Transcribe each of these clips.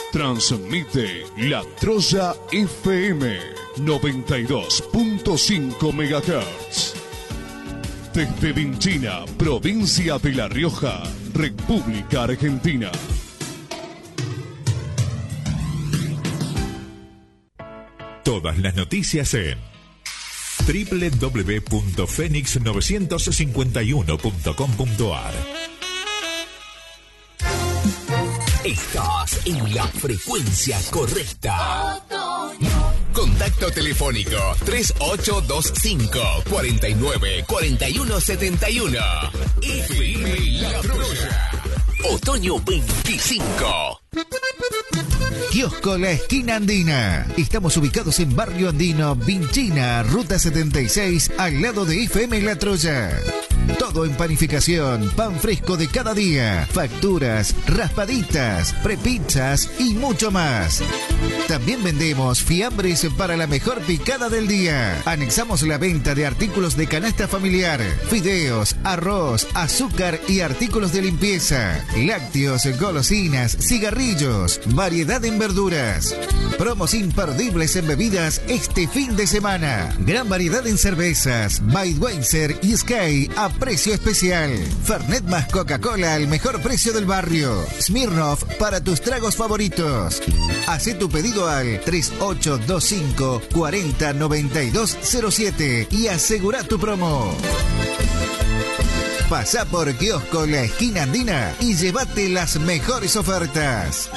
Transmite La Troya FM 92.5 MHz. Desde Vinchina, provincia de La Rioja, República Argentina. Todas las noticias en www.fenix951.com.ar. Estás en la frecuencia correcta. Contacto telefónico 3825 49 41 71. FM La Troya. Otoño 25. Kiosco La Esquina Andina. Estamos ubicados en Barrio Andino, Vinchina, Ruta 76, al lado de FM La Troya. Todo en panificación, pan fresco de cada día, facturas, raspaditas, prepizzas y mucho más. También vendemos fiambres para la mejor picada del día. Anexamos la venta de artículos de canasta familiar, fideos, arroz, azúcar y artículos de limpieza, lácteos, golosinas, cigarrillos, variedad en verduras. Promos imperdibles en bebidas este fin de semana. Gran variedad en cervezas, Budweiser y Sky a precio especial. Fernet más Coca-Cola al mejor precio del barrio. Smirnoff para tus tragos favoritos. Hacé tu pedido al 3825 40 9207 y asegura tu promo. Pasá por Kiosco La Esquina Andina y llévate las mejores ofertas.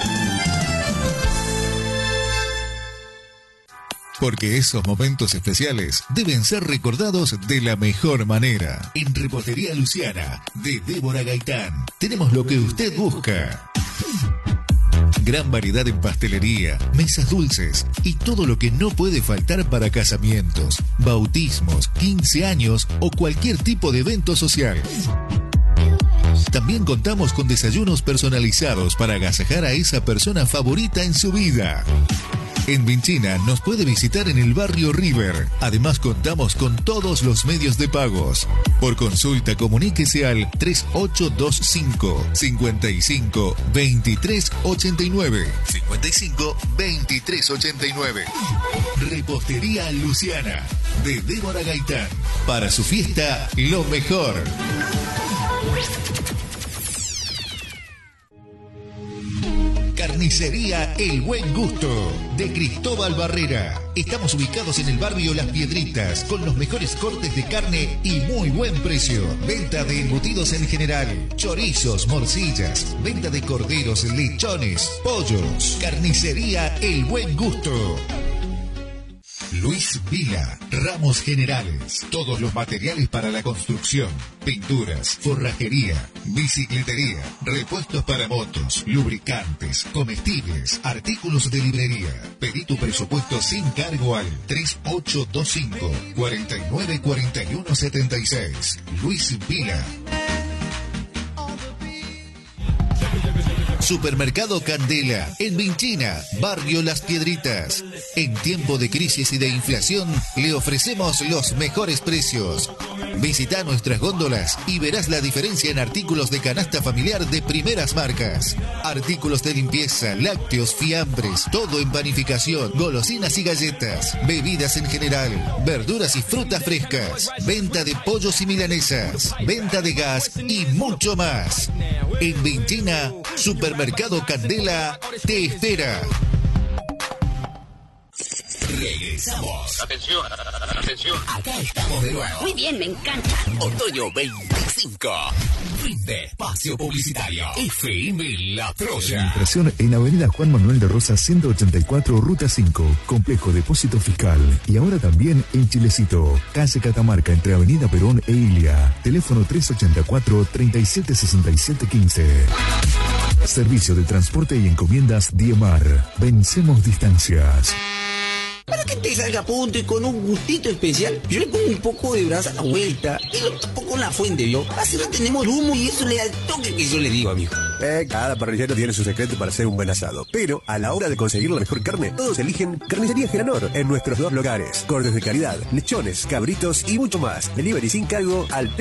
Porque esos momentos especiales deben ser recordados de la mejor manera. En Repostería Luciana, de Débora Gaitán, tenemos lo que usted busca. Gran variedad en pastelería, mesas dulces y todo lo que no puede faltar para casamientos, bautismos, 15 años o cualquier tipo de evento social. También contamos con desayunos personalizados para agasajar a esa persona favorita en su vida. En Vinchina nos puede visitar en el barrio River. Además contamos con todos los medios de pagos. Por consulta comuníquese al 3825 55 23 89 55 23 89. Repostería Luciana de Débora Gaitán. Para su fiesta, lo mejor. Carnicería El Buen Gusto, de Cristóbal Barrera. Estamos ubicados en el barrio Las Piedritas, con los mejores cortes de carne y muy buen precio. Venta de embutidos en general, chorizos, morcillas, venta de corderos, lechones, pollos. Carnicería El Buen Gusto. Luis Vila, ramos generales, todos los materiales para la construcción, pinturas, forrajería, bicicletería, repuestos para motos, lubricantes, comestibles, artículos de librería. Pedí tu presupuesto sin cargo al 3825 49 41 76. Luis Vila. Supermercado Candela, en Vinchina, barrio Las Piedritas. En tiempo de crisis y de inflación, le ofrecemos los mejores precios. Visita nuestras góndolas y verás la diferencia en artículos de canasta familiar de primeras marcas. Artículos de limpieza, lácteos, fiambres, todo en panificación, golosinas y galletas, bebidas en general, verduras y frutas frescas, venta de pollos y milanesas, venta de gas y mucho más. En Vinchina, Supermercado Candela te espera. Regresamos. Atención, atención. Acá estamos de nuevo. Muy bien, me encanta. Otoño 25. Fin de espacio publicitario. FM La Troya. Administración en Avenida Juan Manuel de Rosas 184, Ruta 5, Complejo Depósito Fiscal. Y ahora también en Chilecito, calle Catamarca, entre Avenida Perón e Ilia. Teléfono 384-376715. Servicio de transporte y encomiendas Diemar. Vencemos distancias. Para que te salga a punto y con un gustito especial, yo le pongo un poco de brasa a la vuelta y lo tapo con la fuente, ¿vio? Así no tenemos humo y eso le da el toque que yo le digo, amigo. Cada parrillero tiene su secreto para hacer un buen asado. Pero a la hora de conseguir la mejor carne, todos eligen Carnicería Geranor en nuestros 2 locales. Cortes de calidad, lechones, cabritos y mucho más. Delivery sin cargo al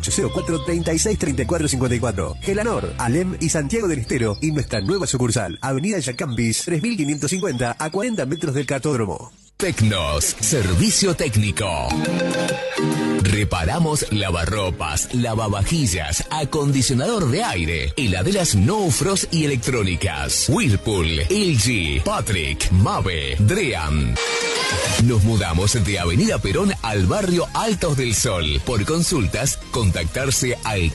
3804-363454. Geranor, Alem y Santiago del Estero y nuestra nueva sucursal, Avenida Yacampis, 3550 a 40 metros del Cartódromo. Tecnos, servicio técnico. Reparamos lavarropas, lavavajillas, acondicionador de aire, heladeras no frost y electrónicas. Whirlpool, LG, Patrick, Mave, Dream. Nos mudamos de Avenida Perón al barrio Altos del Sol. Por consultas, contactarse al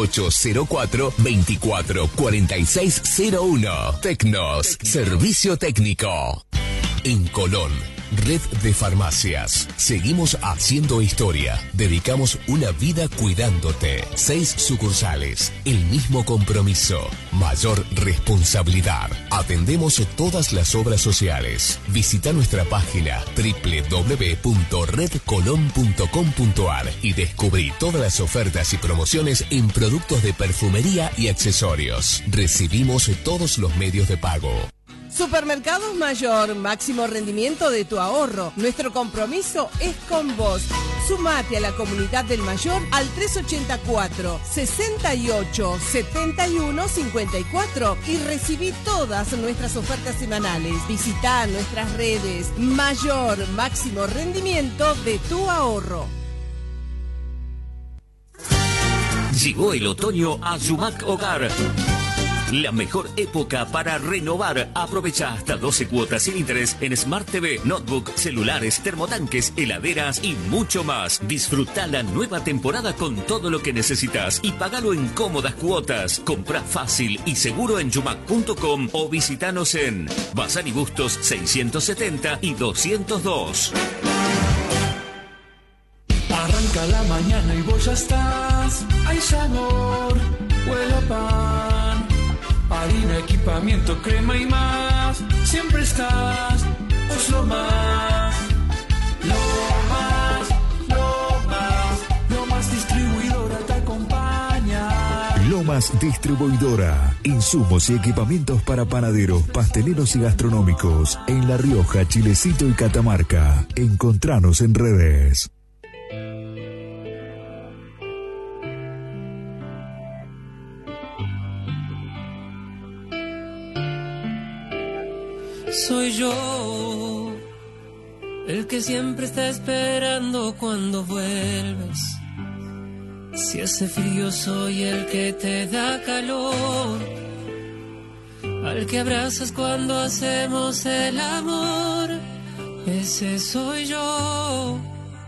3804-244601. Tecnos, servicio técnico. En Colón, red de farmacias. Seguimos haciendo historia. Dedicamos una vida cuidándote. 6 sucursales. El mismo compromiso. Mayor responsabilidad. Atendemos todas las obras sociales. Visita nuestra página www.redcolon.com.ar y descubrí todas las ofertas y promociones en productos de perfumería y accesorios. Recibimos todos los medios de pago. Supermercados Mayor, máximo rendimiento de tu ahorro. Nuestro compromiso es con vos. Sumate a la comunidad del Mayor al 384-68-71-54 y recibí todas nuestras ofertas semanales. Visita nuestras redes. Mayor, máximo rendimiento de tu ahorro. Llegó el otoño a Yumac Hogar. La mejor época para renovar. Aprovecha hasta 12 cuotas sin interés en Smart TV, notebook, celulares, termotanques, heladeras y mucho más. Disfruta la nueva temporada con todo lo que necesitas y pagalo en cómodas cuotas. Compra fácil y seguro en yumac.com o visitanos en Bazar y Bustos 670 y 202. Arranca la mañana y vos ya estás. Hay sabor, huele a pan, harina, equipamiento, crema y más. Siempre estás, vos lo más. Lomas Distribuidora te acompaña. Lomas Distribuidora. Insumos y equipamientos para panaderos, pasteleros y gastronómicos. En La Rioja, Chilecito y Catamarca. Encontranos en redes. Soy yo, el que siempre está esperando cuando vuelves. Si hace frío soy el que te da calor, al que abrazas cuando hacemos el amor. Ese soy yo,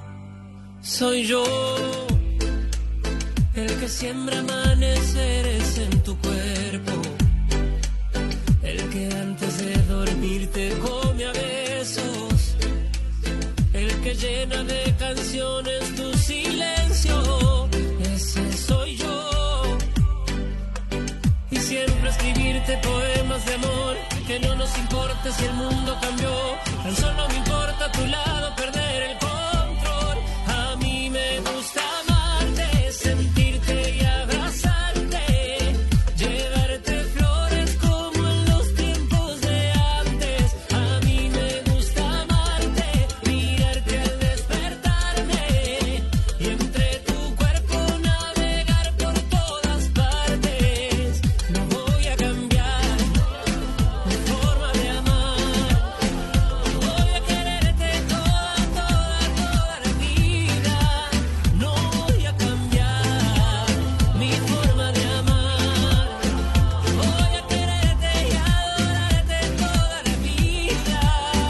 el que siembra amaneceres en tu cuerpo, el que antes de dormir te come a besos, el que llena de canciones tu silencio. Ese soy yo. Y siempre escribirte poemas de amor, que no nos importa si el mundo cambió, tan solo me importa a tu lado perder el control. A mí me gusta amarte, sentirte y abrazarte, llevarte flores como en los tiempos de antes. A mí me gusta amarte, mirarte al despertarme y entre tu cuerpo navegar por todas partes. No voy a cambiar mi forma de amar, voy a quererte toda la vida. No voy a cambiar mi forma de amar, voy a quererte y adorarte toda la vida.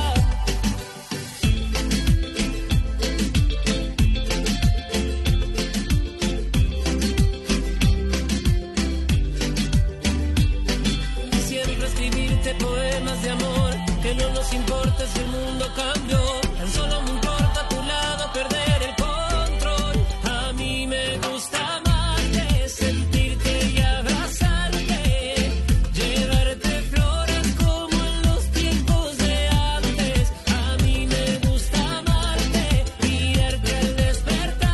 Y siempre escribirte poemas de amor, que no nos importa si el mundo cambió, tan solo me importa a tu lado perder el control. A mí me gusta amarte, sentirte y abrazarte, llevarte flores como en los tiempos de antes. A mí me gusta amarte, mirarte al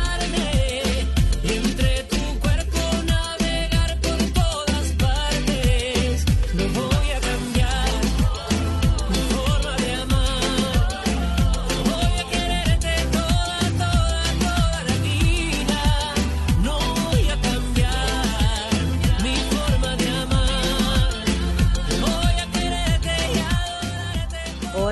despertarme y entre tu cuerpo navegar por todas partes.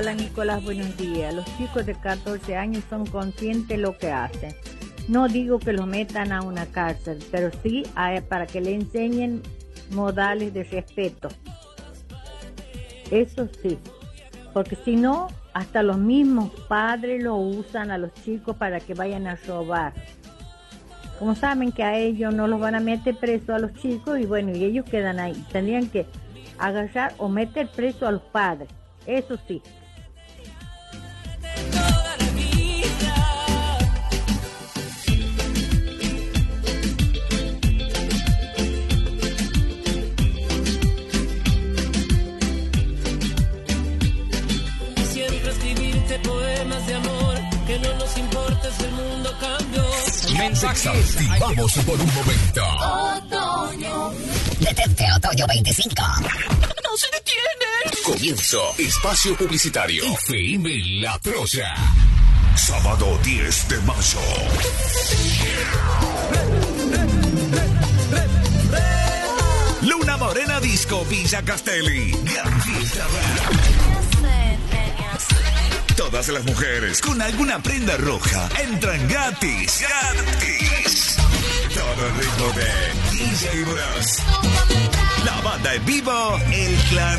Hola Nicolás, buenos días. Los chicos de 14 años son conscientes de lo que hacen. No digo que los metan a una cárcel, pero sí para que le enseñen modales de respeto. Eso sí, porque si no, hasta los mismos padres lo usan a los chicos para que vayan a robar. Como saben que a ellos no los van a meter preso a los chicos y bueno, y ellos quedan ahí. Tendrían que agarrar o meter preso a los padres. Eso sí. Siempre escribirte poemas de amor, que no nos importa si el mundo cambió. Desactivamos por un momento. Otoño. Detente Otoño 25. ¡No se detiene! Comienzo. Espacio publicitario. FM La Troya. Sábado 10 de mayo. Luna Morena Disco Villa Castelli. Gran fiesta. Todas las mujeres con alguna prenda roja entran gratis. ¡Gratis! Todo el ritmo de DJ Bros. La banda en vivo, El Clan.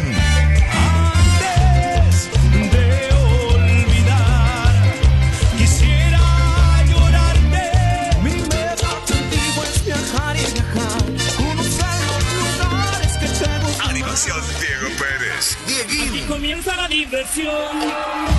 Antes de olvidar, quisiera llorarte. Mi meta contigo es viajar y viajar, conocer los lugares que te gustan. Animación Diego Pérez. Dieguín. Aquí comienza la diversión.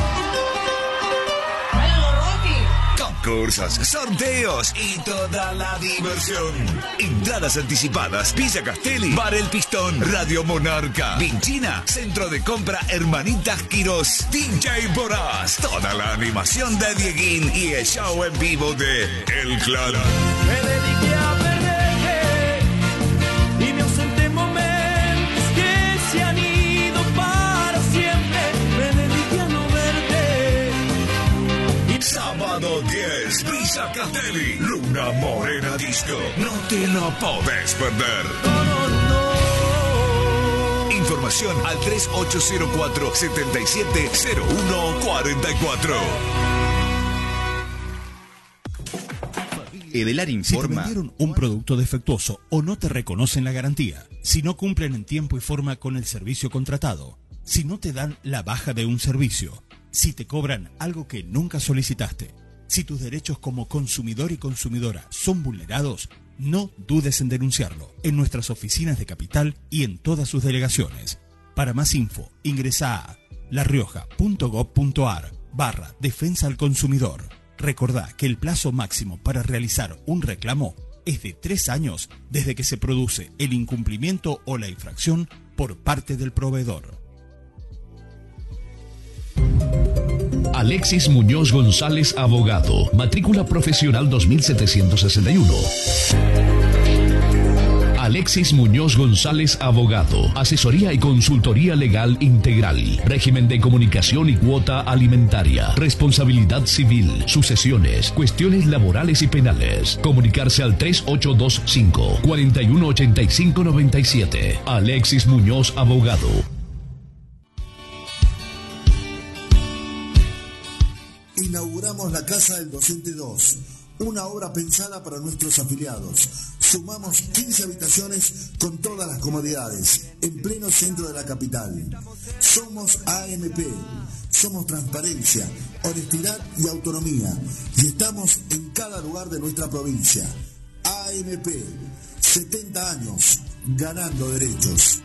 Concursos, sorteos y toda la diversión. Entradas anticipadas, Villa Castelli, Bar El Pistón, Radio Monarca, Vinchina, Centro de Compra Hermanitas Quirós, DJ Boraz, toda la animación de Dieguín y el show en vivo de El Clan. Me dediqué a perderte y me ausenté momentos que se han ido para siempre. Me dediqué a no verte. Sábado 10, Villa Castelli, Luna Morena Disco. No te lo podés perder. Información al 3804-770144. Edelar informa. Si te vendieron un producto defectuoso o no te reconocen la garantía, si no cumplen en tiempo y forma con el servicio contratado, si no te dan la baja de un servicio, si te cobran algo que nunca solicitaste, si tus derechos como consumidor y consumidora son vulnerados, no dudes en denunciarlo en nuestras oficinas de Capital y en todas sus delegaciones. Para más info, ingresa a larioja.gov.ar/defensa al consumidor. Recordá que el plazo máximo para realizar un reclamo es de 3 años desde que se produce el incumplimiento o la infracción por parte del proveedor. Alexis Muñoz González, abogado. Matrícula profesional 2761. Alexis Muñoz González, abogado. Asesoría y consultoría legal integral. Régimen de comunicación y cuota alimentaria. Responsabilidad civil. Sucesiones. Cuestiones laborales y penales. Comunicarse al 3825-418597. Alexis Muñoz, abogado. Inauguramos la Casa del Docente 2, una obra pensada para nuestros afiliados. Sumamos 15 habitaciones con todas las comodidades, en pleno centro de la capital. Somos AMP, somos transparencia, honestidad y autonomía, y estamos en cada lugar de nuestra provincia. AMP, 70 años, ganando derechos.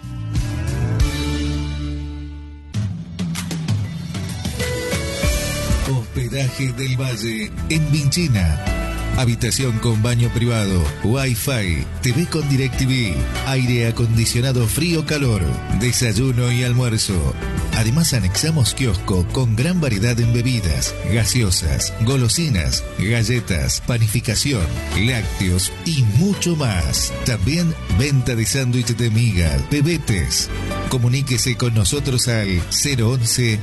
Hospedaje del Valle en Vinchina. Habitación con baño privado, Wi-Fi, TV con DirecTV, aire acondicionado frío-calor, desayuno y almuerzo. Además anexamos kiosco con gran variedad en bebidas, gaseosas, golosinas, galletas, panificación, lácteos y mucho más. También venta de sándwich de miga, pebetes. Comuníquese con nosotros al 011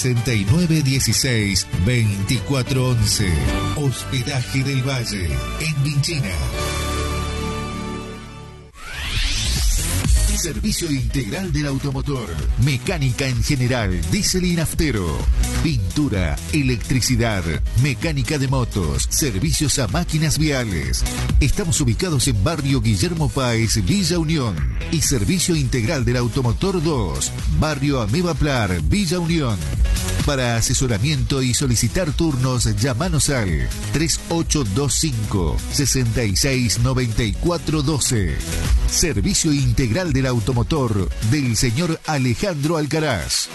6916 2411. Hospedaje del Valle en Vinchina. Servicio integral del automotor. Mecánica en general, diésel y naftero. Pintura, electricidad, mecánica de motos, servicios a máquinas viales. Estamos ubicados en Barrio Guillermo Páez, Villa Unión. Y Servicio integral del automotor 2, Barrio Ameba Plar, Villa Unión. Para asesoramiento y solicitar turnos, llámanos al 3825-669412. Servicio integral del automotor del señor Alejandro Alcaraz.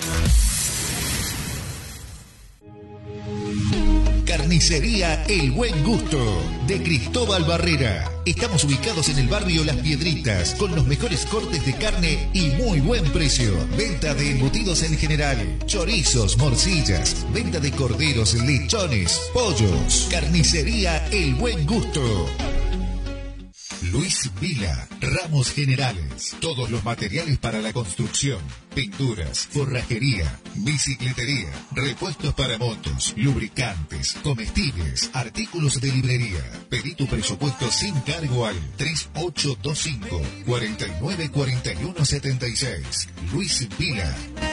Carnicería El Buen Gusto, de Cristóbal Barrera. Estamos ubicados en el barrio Las Piedritas, con los mejores cortes de carne y muy buen precio. Venta de embutidos en general, chorizos, morcillas, venta de corderos, lechones, pollos. Carnicería El Buen Gusto. Luis Vila, Ramos Generales, todos los materiales para la construcción, pinturas, forrajería, bicicletería, repuestos para motos, lubricantes, comestibles, artículos de librería. Pedí tu presupuesto sin cargo al 3825 494176. Luis Vila.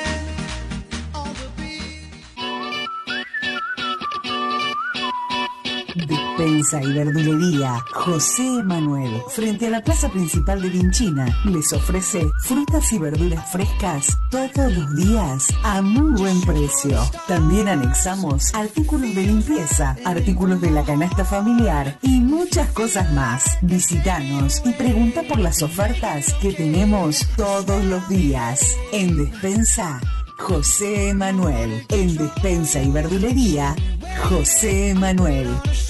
Despensa y verdulería José Manuel, frente a la plaza principal de Vinchina, les ofrece frutas y verduras frescas todos los días a muy buen precio. También anexamos artículos de limpieza, artículos de la canasta familiar y muchas cosas más. Visítanos y pregunta por las ofertas que tenemos todos los días. En Despensa José Manuel. En Despensa y verdulería José Manuel.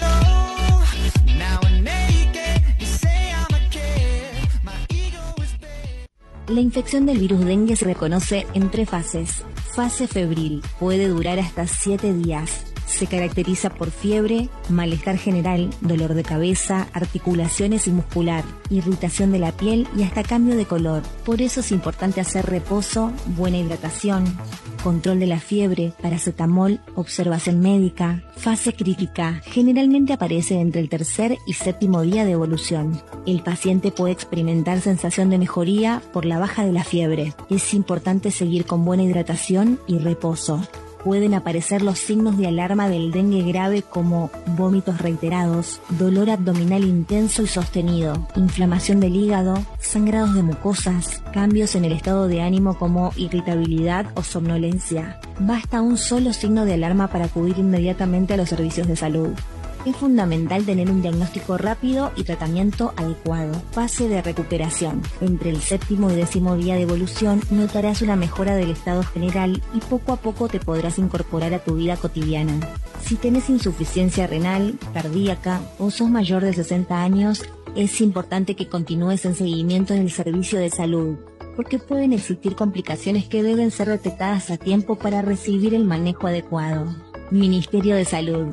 La infección del virus dengue se reconoce en 3 fases. Fase febril, puede durar hasta 7 días. Se caracteriza por fiebre, malestar general, dolor de cabeza, articulaciones y muscular, irritación de la piel y hasta cambio de color. Por eso es importante hacer reposo, buena hidratación, control de la fiebre, paracetamol, observación médica. Fase crítica, generalmente aparece entre el 3er y 7º día de evolución. El paciente puede experimentar sensación de mejoría por la baja de la fiebre. Es importante seguir con buena hidratación y reposo. Pueden aparecer los signos de alarma del dengue grave como vómitos reiterados, dolor abdominal intenso y sostenido, inflamación del hígado, sangrados de mucosas, cambios en el estado de ánimo como irritabilidad o somnolencia. Basta un solo signo de alarma para acudir inmediatamente a los servicios de salud. Es fundamental tener un diagnóstico rápido y tratamiento adecuado. Fase de recuperación. Entre el 7º y 10º día de evolución notarás una mejora del estado general y poco a poco te podrás incorporar a tu vida cotidiana. Si tenés insuficiencia renal, cardíaca o sos mayor de 60 años, es importante que continúes en seguimiento en el servicio de salud, porque pueden existir complicaciones que deben ser detectadas a tiempo para recibir el manejo adecuado. Ministerio de Salud.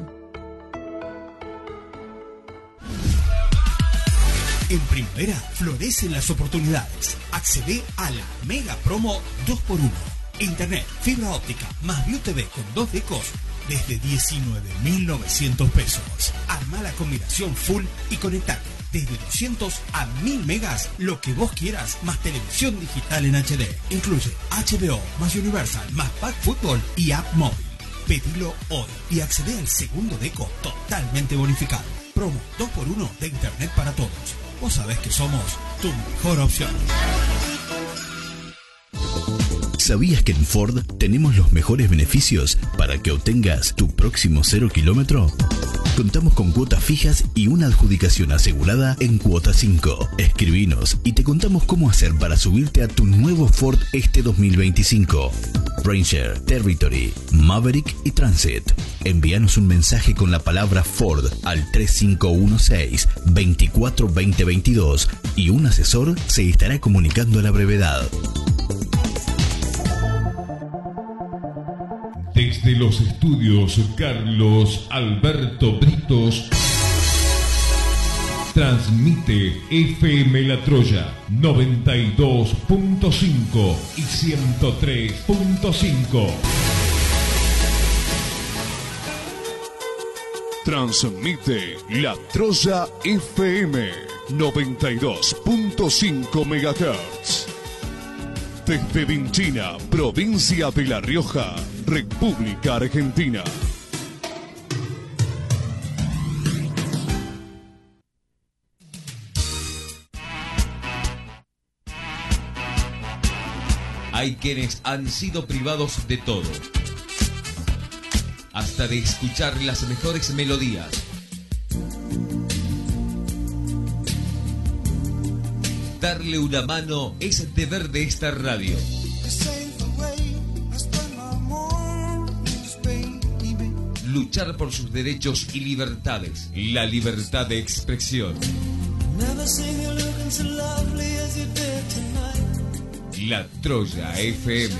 En primavera florecen las oportunidades. Accede a la mega promo 2x1. Internet, fibra óptica, más View TV con 2 decos desde 19.900 pesos. Arma la combinación full y conectate desde 200 a 1000 megas, lo que vos quieras, más televisión digital en HD. Incluye HBO, más Universal, más Pack Fútbol y App Móvil. Pedilo hoy y accede al segundo deco totalmente bonificado. Promo 2x1 de Internet para todos. Vos sabés que somos tu mejor opción. ¿Sabías que en Ford tenemos los mejores beneficios para que obtengas tu próximo 0 kilómetro? Contamos con cuotas fijas y una adjudicación asegurada en cuota 5. Escribinos y te contamos cómo hacer para subirte a tu nuevo Ford este 2025. Ranger, Territory, Maverick y Transit. Envíanos un mensaje con la palabra Ford al 3516-242022 y un asesor se estará comunicando a la brevedad. Desde los estudios Carlos Alberto Britos, transmite FM La Troya 92.5 y 103.5. Transmite La Troya FM 92.5 MHz. Desde Vinchina, provincia de La Rioja, República Argentina. Hay quienes han sido privados de todo, hasta de escuchar las mejores melodías. Darle una mano es deber de esta radio. Luchar por sus derechos y libertades. La libertad de expresión. La Troya FM.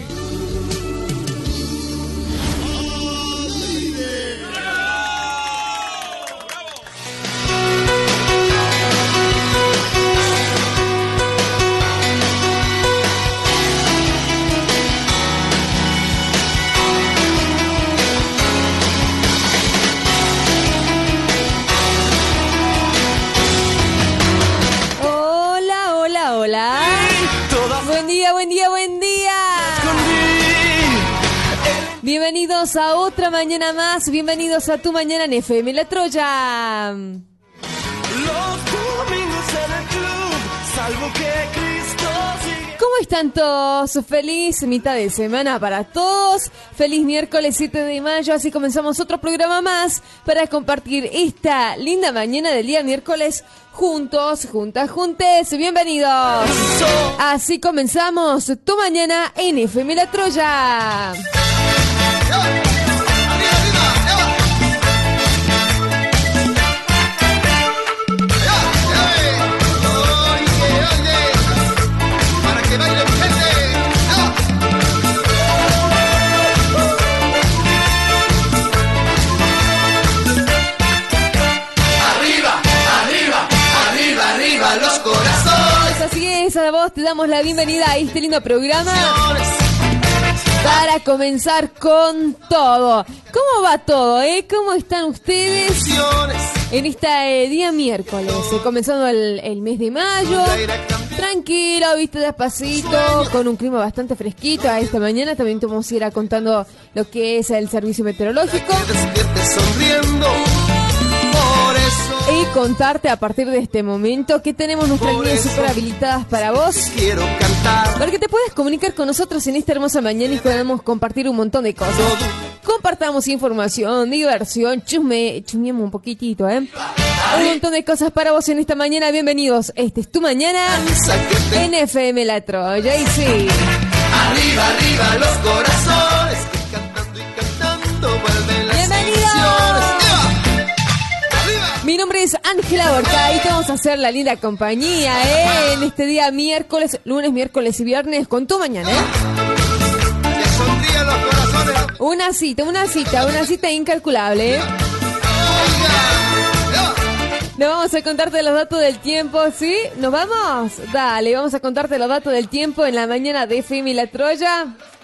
Bienvenidos a otra mañana más, bienvenidos a Tu Mañana en FM La Troya. Los domingos en el club, salvo que Cristo sigue. ¿Cómo están todos? Feliz mitad de semana para todos. Feliz miércoles 7 de mayo, así comenzamos otro programa más para compartir esta linda mañana del día miércoles juntos, juntas, juntes. Bienvenidos. Así comenzamos Tu Mañana en FM La Troya. Los corazones. Así es, a vos te damos la bienvenida a este lindo programa para comenzar con todo. ¿Cómo va todo, ¿Cómo están ustedes en este día miércoles? Comenzando el mes de mayo. Tranquilo, viste, despacito, con un clima bastante fresquito. A esta mañana también te vamos a ir contando lo que es el servicio meteorológico. Y contarte a partir de este momento que tenemos nuestras líneas super habilitadas para vos. Quiero cantar. Porque te puedes comunicar con nosotros en esta hermosa mañana y podemos compartir un montón de cosas. Compartamos información, diversión, chusmeemos un poquitito, Un montón de cosas para vos en esta mañana. Bienvenidos. Este es Tu Mañana en FM La Troya. Y sí. Arriba, arriba los corazones, que cantando y cantando vuelven las ilusiones. Mi nombre es Ángela Borca y te vamos a hacer la linda compañía, en este día miércoles, lunes, miércoles y viernes con Tu Mañana, Que sonrían los corazones. Una cita incalculable, Nos vamos a contarte los datos del tiempo, ¿sí? ¿Nos vamos? Dale, vamos a contarte los datos del tiempo en la mañana de FM La Troya.